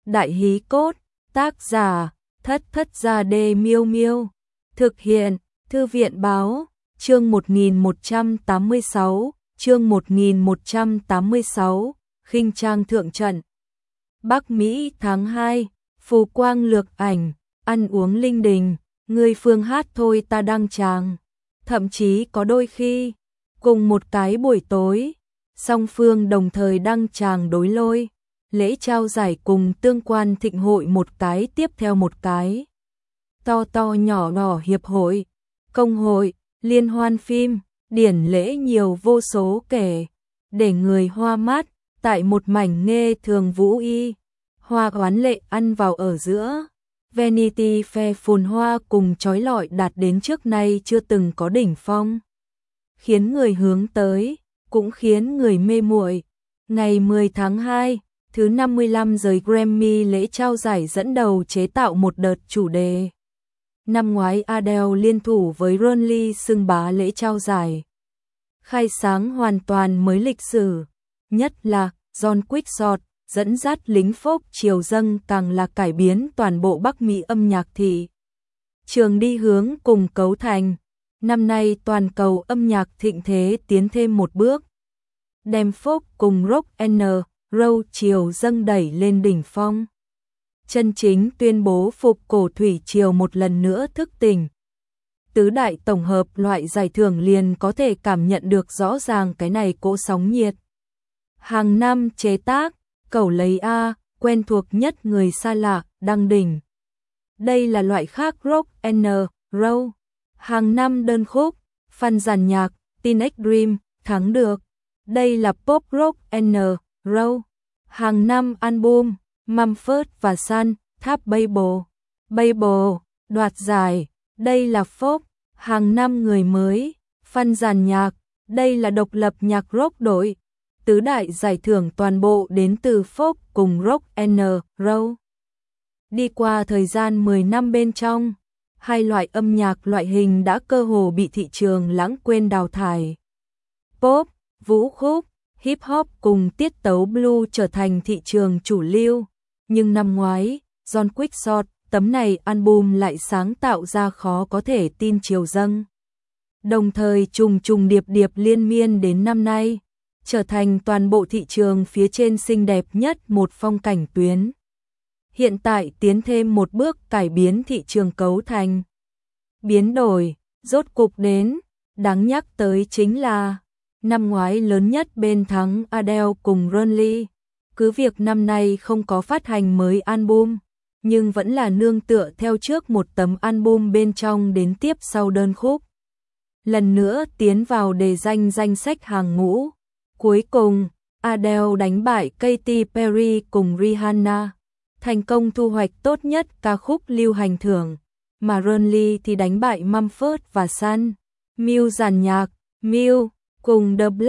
Đại hí cốt, tác giả, Thất Thất Gia Đê Miêu Miêu. Thực hiện, Thư viện báo, chương 1186, chương 1186, khinh trang thượng trận. Bắc Mỹ tháng 2, phù quang lược ảnh, ăn uống linh đình, người phương hát thôi ta đăng tràng. Thậm chí có đôi khi, cùng một cái buổi tối, song phương đồng thời đăng tràng đối lôi. Lễ trao giải cùng tương quan thịnh hội một cái tiếp theo một cái. To to nhỏ nhỏ hiệp hội, công hội, liên hoan phim, điển lễ nhiều vô số kể, để người hoa mắt, tại một mảnh nghe thường vũ y, hoa oán lệ ăn vào ở giữa. Vanity Fair phồn hoa cùng chói lọi đạt đến trước nay chưa từng có đỉnh phong. Khiến người hướng tới, cũng khiến người mê muội. Ngày 10 tháng 2, thứ 55 giới Grammy lễ trao giải dẫn đầu chế tạo một đợt chủ đề. Năm ngoái Adele liên thủ với Ronly xưng bá lễ trao giải. Khai sáng hoàn toàn mới lịch sử, nhất là John Quixote dẫn dắt lính phốc triều dâng càng là cải biến toàn bộ Bắc Mỹ âm nhạc thị trường đi hướng cùng cấu thành. Năm nay toàn cầu âm nhạc thịnh thế tiến thêm một bước, đem folk cùng rock and roll triều dâng đẩy lên đỉnh phong. Chân chính tuyên bố phục cổ thủy triều một lần nữa thức tỉnh. Tứ đại tổng hợp loại giải thưởng liền có thể cảm nhận được rõ ràng cái này cỗ sóng nhiệt. Hàng năm chế tác, cẩu lấy A, quen thuộc nhất người xa lạ, đăng đỉnh. Đây là loại khác rock and roll. Hàng năm đơn khúc, fan giàn nhạc, Teenage Dream, thắng được. Đây là pop rock and roll. Hàng năm album, Mumford và Son, Tháp Babel, đoạt giải. Đây là folk. Hàng năm người mới, fan giàn nhạc. Đây là độc lập nhạc rock đội. Tứ đại giải thưởng toàn bộ đến từ folk cùng rock and roll. Đi qua thời gian 10 năm bên trong, hai loại âm nhạc loại hình đã cơ hồ bị thị trường lãng quên đào thải. Pop, vũ khúc, hip hop cùng tiết tấu blue trở thành thị trường chủ lưu, nhưng năm ngoái, John Quixote, tấm này album lại sáng tạo ra khó có thể tin triều dâng. Đồng thời trùng trùng điệp điệp liên miên đến năm nay, trở thành toàn bộ thị trường phía trên xinh đẹp nhất một phong cảnh tuyến. Hiện tại tiến thêm một bước cải biến thị trường cấu thành. Biến đổi, rốt cục đến, đáng nhắc tới chính là năm ngoái lớn nhất bên thắng Adele cùng Ronly. Cứ việc năm nay không có phát hành mới album, nhưng vẫn là nương tựa theo trước một tấm album bên trong đến tiếp sau đơn khúc. Lần nữa tiến vào đề danh sách hàng ngũ. Cuối cùng, Adele đánh bại Katy Perry cùng Rihanna, thành công thu hoạch tốt nhất ca khúc lưu hành thưởng, mà Ronly thì đánh bại Mumford và Son. Muse giàn nhạc, Muse cùng The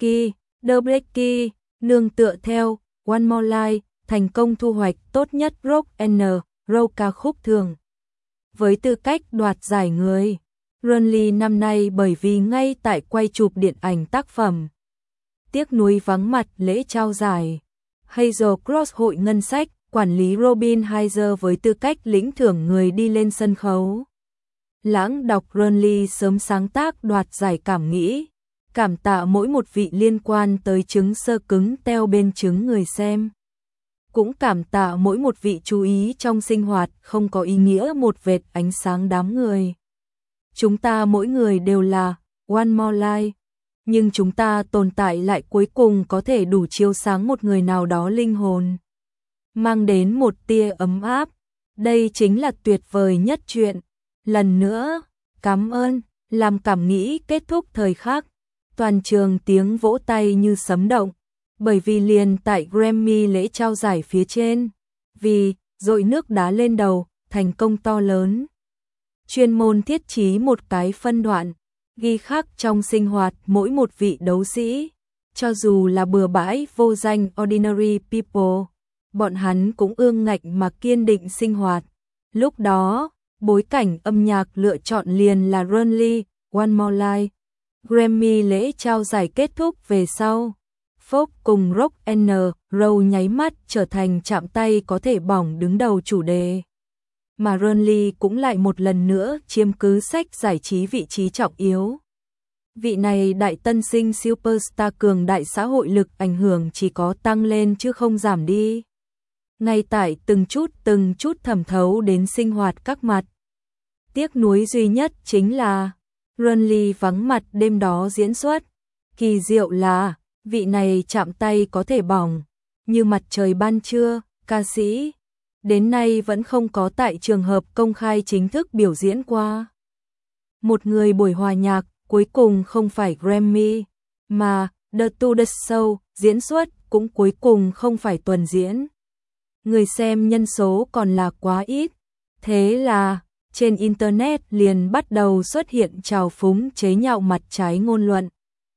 Black Keys nương tựa theo One More Life, thành công thu hoạch tốt nhất rock and roll ca khúc thường. Với tư cách đoạt giải người, Ronly năm nay bởi vì ngay tại quay chụp điện ảnh tác phẩm, tiếc nuối vắng mặt lễ trao giải. Hazel Cross hội ngân sách, quản lý Robin Heiser với tư cách lĩnh thưởng người đi lên sân khấu. Lãng đọc Ronly sớm sáng tác đoạt giải cảm nghĩ, cảm tạ mỗi một vị liên quan tới chứng sơ cứng teo bên chứng người xem. Cũng cảm tạ mỗi một vị chú ý trong sinh hoạt không có ý nghĩa một vệt ánh sáng đám người. Chúng ta mỗi người đều là One More Life, nhưng chúng ta tồn tại lại cuối cùng có thể đủ chiếu sáng một người nào đó linh hồn, mang đến một tia ấm áp. Đây chính là tuyệt vời nhất chuyện. Lần nữa, cảm ơn, làm cảm nghĩ kết thúc thời khắc. Toàn trường tiếng vỗ tay như sấm động, bởi vì liền tại Grammy lễ trao giải phía trên, vì dội nước đá lên đầu, thành công to lớn. Chuyên môn thiết trí một cái phân đoạn, ghi khắc trong sinh hoạt mỗi một vị đấu sĩ, cho dù là bừa bãi vô danh ordinary people, bọn hắn cũng ương ngạnh mà kiên định sinh hoạt. Lúc đó, bối cảnh âm nhạc lựa chọn liền là Ronly, One More Life. Grammy lễ trao giải kết thúc về sau, Folk cùng Rock and Roll nháy mắt trở thành chạm tay có thể bỏng đứng đầu chủ đề. Mà Renly cũng lại một lần nữa chiếm cứ sách giải trí vị trí trọng yếu. Vị này đại tân sinh superstar cường đại xã hội lực ảnh hưởng chỉ có tăng lên chứ không giảm đi. Ngay tại từng chút thẩm thấu đến sinh hoạt các mặt. Tiếc nuối duy nhất chính là Renly vắng mặt đêm đó diễn xuất. Kỳ diệu là vị này chạm tay có thể bỏng như mặt trời ban trưa, ca sĩ đến nay vẫn không có tại trường hợp công khai chính thức biểu diễn qua. Một người buổi hòa nhạc cuối cùng không phải Grammy, mà The To The Show diễn xuất cũng cuối cùng không phải tuần diễn. Người xem nhân số còn là quá ít, thế là trên Internet liền bắt đầu xuất hiện trào phúng chế nhạo mặt trái ngôn luận.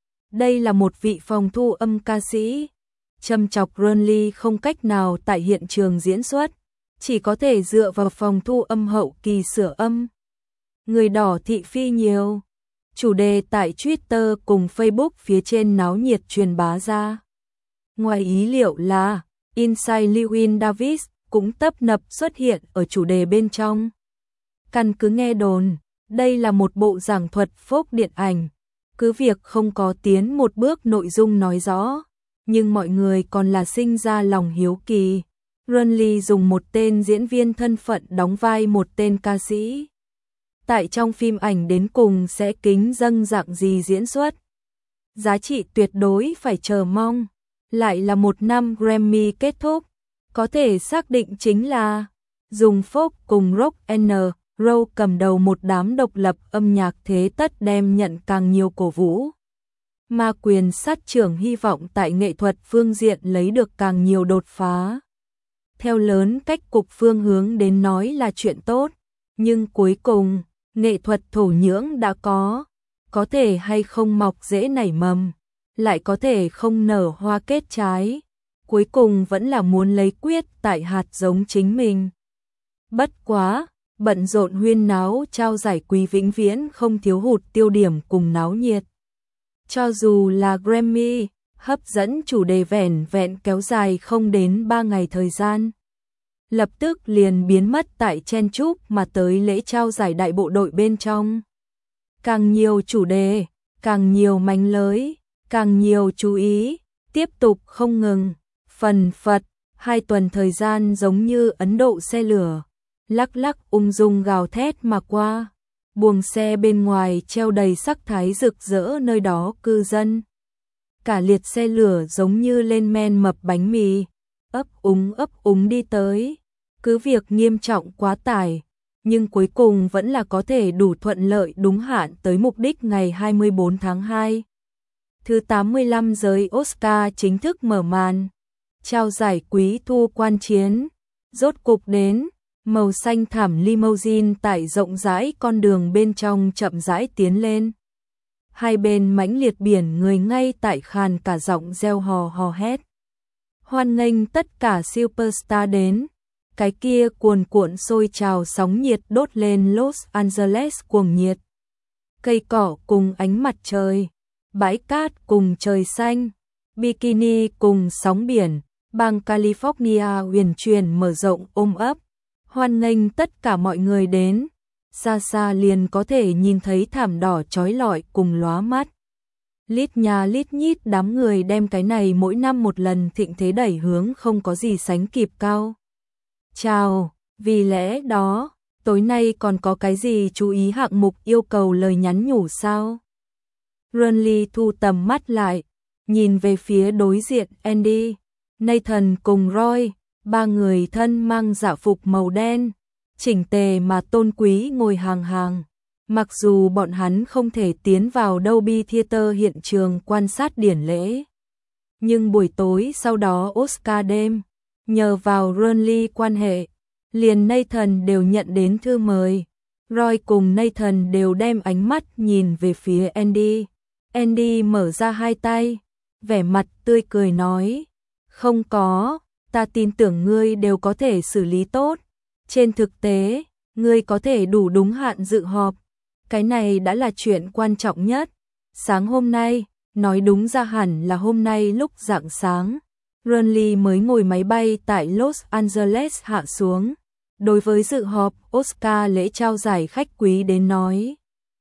Đây là một vị phòng thu âm ca sĩ, châm chọc Renly không cách nào tại hiện trường diễn xuất, chỉ có thể dựa vào phòng thu âm hậu kỳ sửa âm. Người đỏ thị phi nhiều. Chủ đề tại Twitter cùng Facebook phía trên náo nhiệt truyền bá ra. Ngoài ý liệu là Inside Llewyn Davis cũng tấp nập xuất hiện ở chủ đề bên trong. Căn cứ nghe đồn, đây là một bộ giảng thuật folk điện ảnh, cứ việc không có tiến một bước nội dung nói rõ, nhưng mọi người còn là sinh ra lòng hiếu kỳ. Renly dùng một tên diễn viên thân phận đóng vai một tên ca sĩ. Tại trong phim ảnh đến cùng sẽ kính dâng dạng gì diễn xuất. Giá trị tuyệt đối phải chờ mong. Lại là một năm Grammy kết thúc. Có thể xác định chính là dùng folk cùng Rock and Roll cầm đầu một đám độc lập âm nhạc thế tất đem nhận càng nhiều cổ vũ. Ma quyền sát trưởng hy vọng tại nghệ thuật phương diện lấy được càng nhiều đột phá. Theo lớn cách cục phương hướng đến nói là chuyện tốt, nhưng cuối cùng, nghệ thuật thổ nhưỡng đã có thể hay không mọc rễ nảy mầm, lại có thể không nở hoa kết trái, cuối cùng vẫn là muốn lấy quyết tại hạt giống chính mình. Bất quá, bận rộn huyên náo trao giải quý vĩnh viễn không thiếu hụt tiêu điểm cùng náo nhiệt. Cho dù là Grammy, hấp dẫn chủ đề vẻn vẹn kéo dài không đến 3 ngày thời gian. Lập tức liền biến mất tại chen chúc mà tới lễ trao giải đại bộ đội bên trong. Càng nhiều chủ đề, càng nhiều mánh lới, càng nhiều chú ý, tiếp tục không ngừng, phần phật, 2 tuần thời gian giống như Ấn Độ xe lửa, lắc lắc ung dung gào thét mà qua, buồng xe bên ngoài treo đầy sắc thái rực rỡ nơi đó cư dân. Cả liệt xe lửa giống như lên men mập bánh mì, ấp úng đi tới. Cứ việc nghiêm trọng quá tải, nhưng cuối cùng vẫn là có thể đủ thuận lợi đúng hạn tới mục đích ngày 24 tháng 2. Thứ 85 giới Oscar chính thức mở màn. Trao giải quý thu quan chiến. Rốt cục đến, màu xanh thảm limousine tại rộng rãi con đường bên trong chậm rãi tiến lên. Hai bên mãnh liệt biển người ngay tại khàn cả giọng reo hò hét. Hoan nghênh tất cả superstar đến. Cái kia cuồn cuộn sôi trào sóng nhiệt đốt lên Los Angeles cuồng nhiệt. Cây cỏ cùng ánh mặt trời, bãi cát cùng trời xanh, bikini cùng sóng biển, bang California huyền truyền mở rộng ôm ấp. Hoan nghênh tất cả mọi người đến. Xa xa liền có thể nhìn thấy thảm đỏ chói lọi cùng lóa mắt. Lít nhà lít nhít đám người đem cái này mỗi năm một lần thịnh thế đẩy hướng không có gì sánh kịp cao. Chào, vì lẽ đó, tối nay còn có cái gì chú ý hạng mục yêu cầu lời nhắn nhủ sao? Renly thu tầm mắt lại, nhìn về phía đối diện Andy, Nathan cùng Roy, 3 người thân mang dạ phục màu đen, chỉnh tề mà tôn quý ngồi hàng hàng. Mặc dù bọn hắn không thể tiến vào Dolby Theater hiện trường quan sát điển lễ, nhưng buổi tối sau đó Oscar đêm, nhờ vào Renly quan hệ, liền Nathan đều nhận đến thư mời. Roy cùng Nathan đều đem ánh mắt nhìn về phía Andy. Andy mở ra hai tay, vẻ mặt tươi cười nói, không có, ta tin tưởng ngươi đều có thể xử lý tốt. Trên thực tế, ngươi có thể đủ đúng hạn dự họp. Cái này đã là chuyện quan trọng nhất. Sáng hôm nay, Nói đúng ra hẳn là hôm nay lúc rạng sáng, Renly mới ngồi máy bay tại Los Angeles hạ xuống. Đối với dự họp Oscar lễ trao giải khách quý đến nói,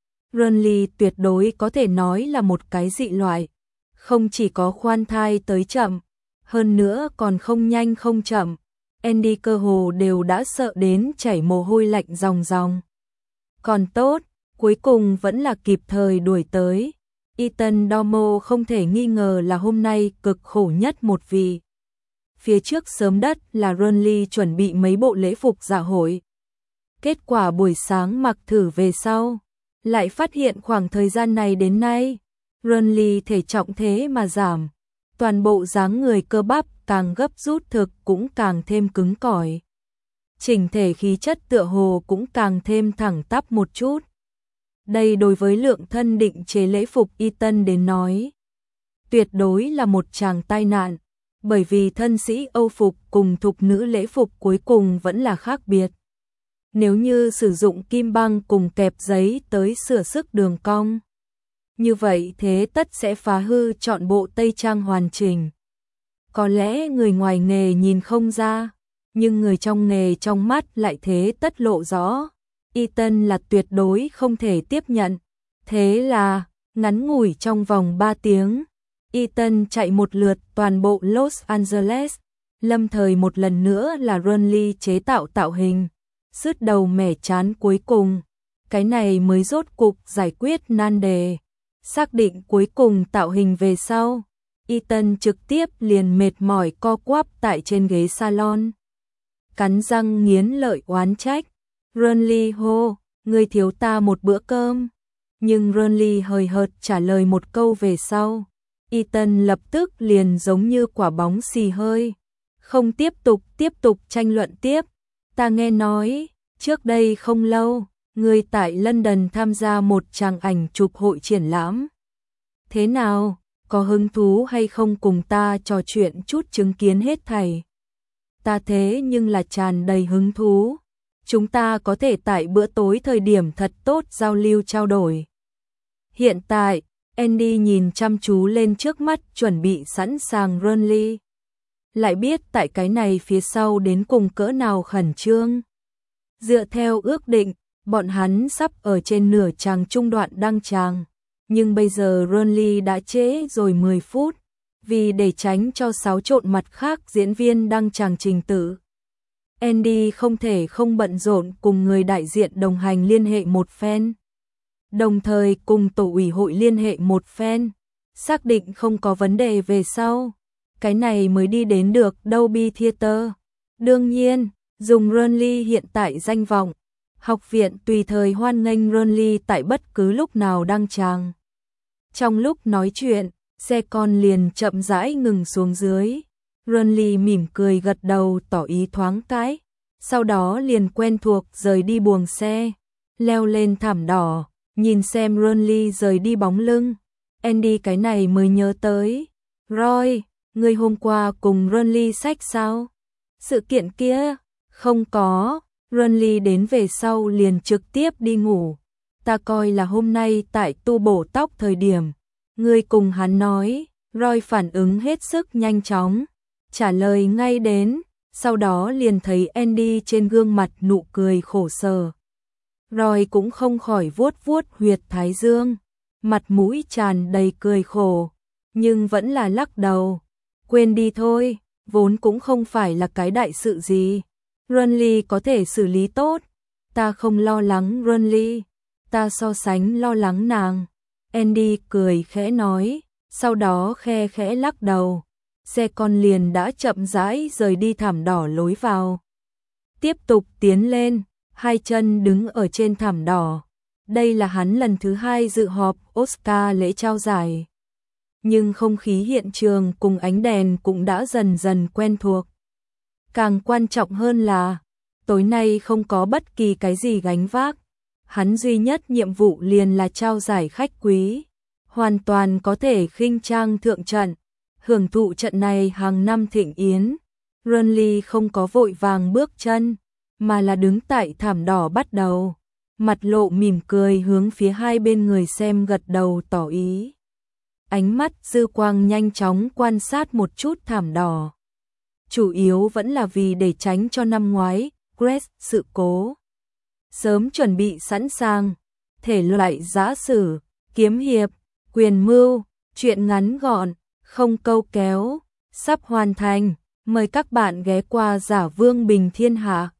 Renly tuyệt đối có thể nói là một cái dị loại. Không chỉ có khoan thai tới chậm, hơn nữa còn không nhanh không chậm. Andy cơ hồ đều đã sợ đến chảy mồ hôi lạnh ròng ròng. Còn tốt, cuối cùng vẫn là kịp thời đuổi tới. Ethan Dormo không thể nghi ngờ là hôm nay cực khổ nhất một vị. Phía trước sớm đất là Renly chuẩn bị mấy bộ lễ phục dạ hội. Kết quả buổi sáng mặc thử về sau, lại phát hiện khoảng thời gian này đến nay, Renly thể trọng thế mà giảm. Toàn bộ dáng người cơ bắp càng gấp rút thực cũng càng thêm cứng cỏi. Chỉnh thể khí chất tựa hồ cũng càng thêm thẳng tắp một chút. Đây đối với lượng thân định chế lễ phục Ethan đến nói, tuyệt đối là một tràng tai nạn, bởi vì thân sĩ Âu phục cùng thục nữ lễ phục cuối cùng vẫn là khác biệt. Nếu như sử dụng kim băng cùng kẹp giấy tới sửa sức đường cong, như vậy thế tất sẽ phá hư trọn bộ tây trang hoàn chỉnh. Có lẽ người ngoài nghề nhìn không ra, nhưng người trong nghề trong mắt lại thế tất lộ rõ. Ethan là tuyệt đối không thể tiếp nhận. Thế là, ngắn ngủi trong vòng 3 tiếng, Ethan chạy một lượt toàn bộ Los Angeles, lâm thời một lần nữa là Renly chế tạo tạo hình, sứt đầu mẻ chán cuối cùng. Cái này mới rốt cục giải quyết nan đề. Xác định cuối cùng tạo hình về sau, Ethan trực tiếp liền mệt mỏi co quắp tại trên ghế salon. Cắn răng nghiến lợi oán trách. Renly hô, ngươi thiếu ta một bữa cơm. Nhưng Renly hời hợt trả lời một câu về sau. Ethan lập tức liền giống như quả bóng xì hơi. Không tiếp tục tranh luận tiếp. Ta nghe nói, trước đây không lâu, ngươi tại London tham gia một tràng ảnh chụp hội triển lãm. Thế nào, có hứng thú hay không cùng ta trò chuyện chút chứng kiến hết thảy? Ta thế nhưng là tràn đầy hứng thú. Chúng ta có thể tại bữa tối thời điểm thật tốt giao lưu trao đổi. Hiện tại, Andy nhìn chăm chú lên trước mắt chuẩn bị sẵn sàng Renly. Lại biết tại cái này phía sau đến cùng cỡ nào khẩn trương. Dựa theo ước định, bọn hắn sắp ở trên nửa chàng trung đoạn đăng tràng. Nhưng bây giờ Renly đã trễ rồi 10 phút. Vì để tránh cho xáo trộn mặt khác diễn viên đăng tràng trình tự, Andy không thể không bận rộn cùng người đại diện đồng hành liên hệ một phen. Đồng thời cùng tổ ủy hội liên hệ một phen. Xác định không có vấn đề về sau. Cái này mới đi đến được Dolby Theater. Đương nhiên, dùng Renly hiện tại danh vọng, học viện tùy thời hoan nghênh Renly tại bất cứ lúc nào đăng tràng. Trong lúc nói chuyện, xe con liền chậm rãi ngừng xuống dưới. Renly mỉm cười gật đầu tỏ ý thoáng cái, sau đó liền quen thuộc rời đi buồng xe, leo lên thảm đỏ, nhìn xem Renly rời đi bóng lưng. Andy cái này mới nhớ tới, Roy, ngươi hôm qua cùng Renly xách sao? Sự kiện kia, không có, Renly đến về sau liền trực tiếp đi ngủ. Ta coi là hôm nay tại tu bổ tóc thời điểm, ngươi cùng hắn nói. Roy phản ứng hết sức nhanh chóng, trả lời ngay đến, sau đó liền thấy Andy trên gương mặt nụ cười khổ sở. Roy cũng không khỏi vuốt vuốt huyệt thái dương, mặt mũi tràn đầy cười khổ, nhưng vẫn là lắc đầu. Quên đi thôi, vốn cũng không phải là cái đại sự gì. Renly có thể xử lý tốt, ta không lo lắng Renly, ta so sánh lo lắng nàng. Andy cười khẽ nói, sau đó khe khẽ lắc đầu. Xe con liền đã chậm rãi rời đi thảm đỏ lối vào. Tiếp tục tiến lên, hai chân đứng ở trên thảm đỏ. Đây là hắn lần thứ 2 dự họp Oscar lễ trao giải. Nhưng không khí hiện trường cùng ánh đèn cũng đã dần dần quen thuộc. Càng quan trọng hơn là, tối nay không có bất kỳ cái gì gánh vác. Hắn duy nhất nhiệm vụ liền là trao giải khách quý. Hoàn toàn có thể khinh trang thượng trận, hưởng thụ trận này hàng năm thịnh yến. Renly không có vội vàng bước chân, mà là đứng tại thảm đỏ bắt đầu, mặt lộ mỉm cười hướng phía hai bên người xem gật đầu tỏ ý. ánh mắt dư quang nhanh chóng quan sát một chút thảm đỏ. Chủ yếu vẫn là vì để tránh cho năm ngoái, Grace sự cố. Sớm chuẩn bị sẵn sàng, thể loại giã sử, kiếm hiệp, quyền mưu, truyện ngắn gọn, không câu kéo, sắp hoàn thành. Mời các bạn ghé qua Giả Vương Bình Thiên Hạ.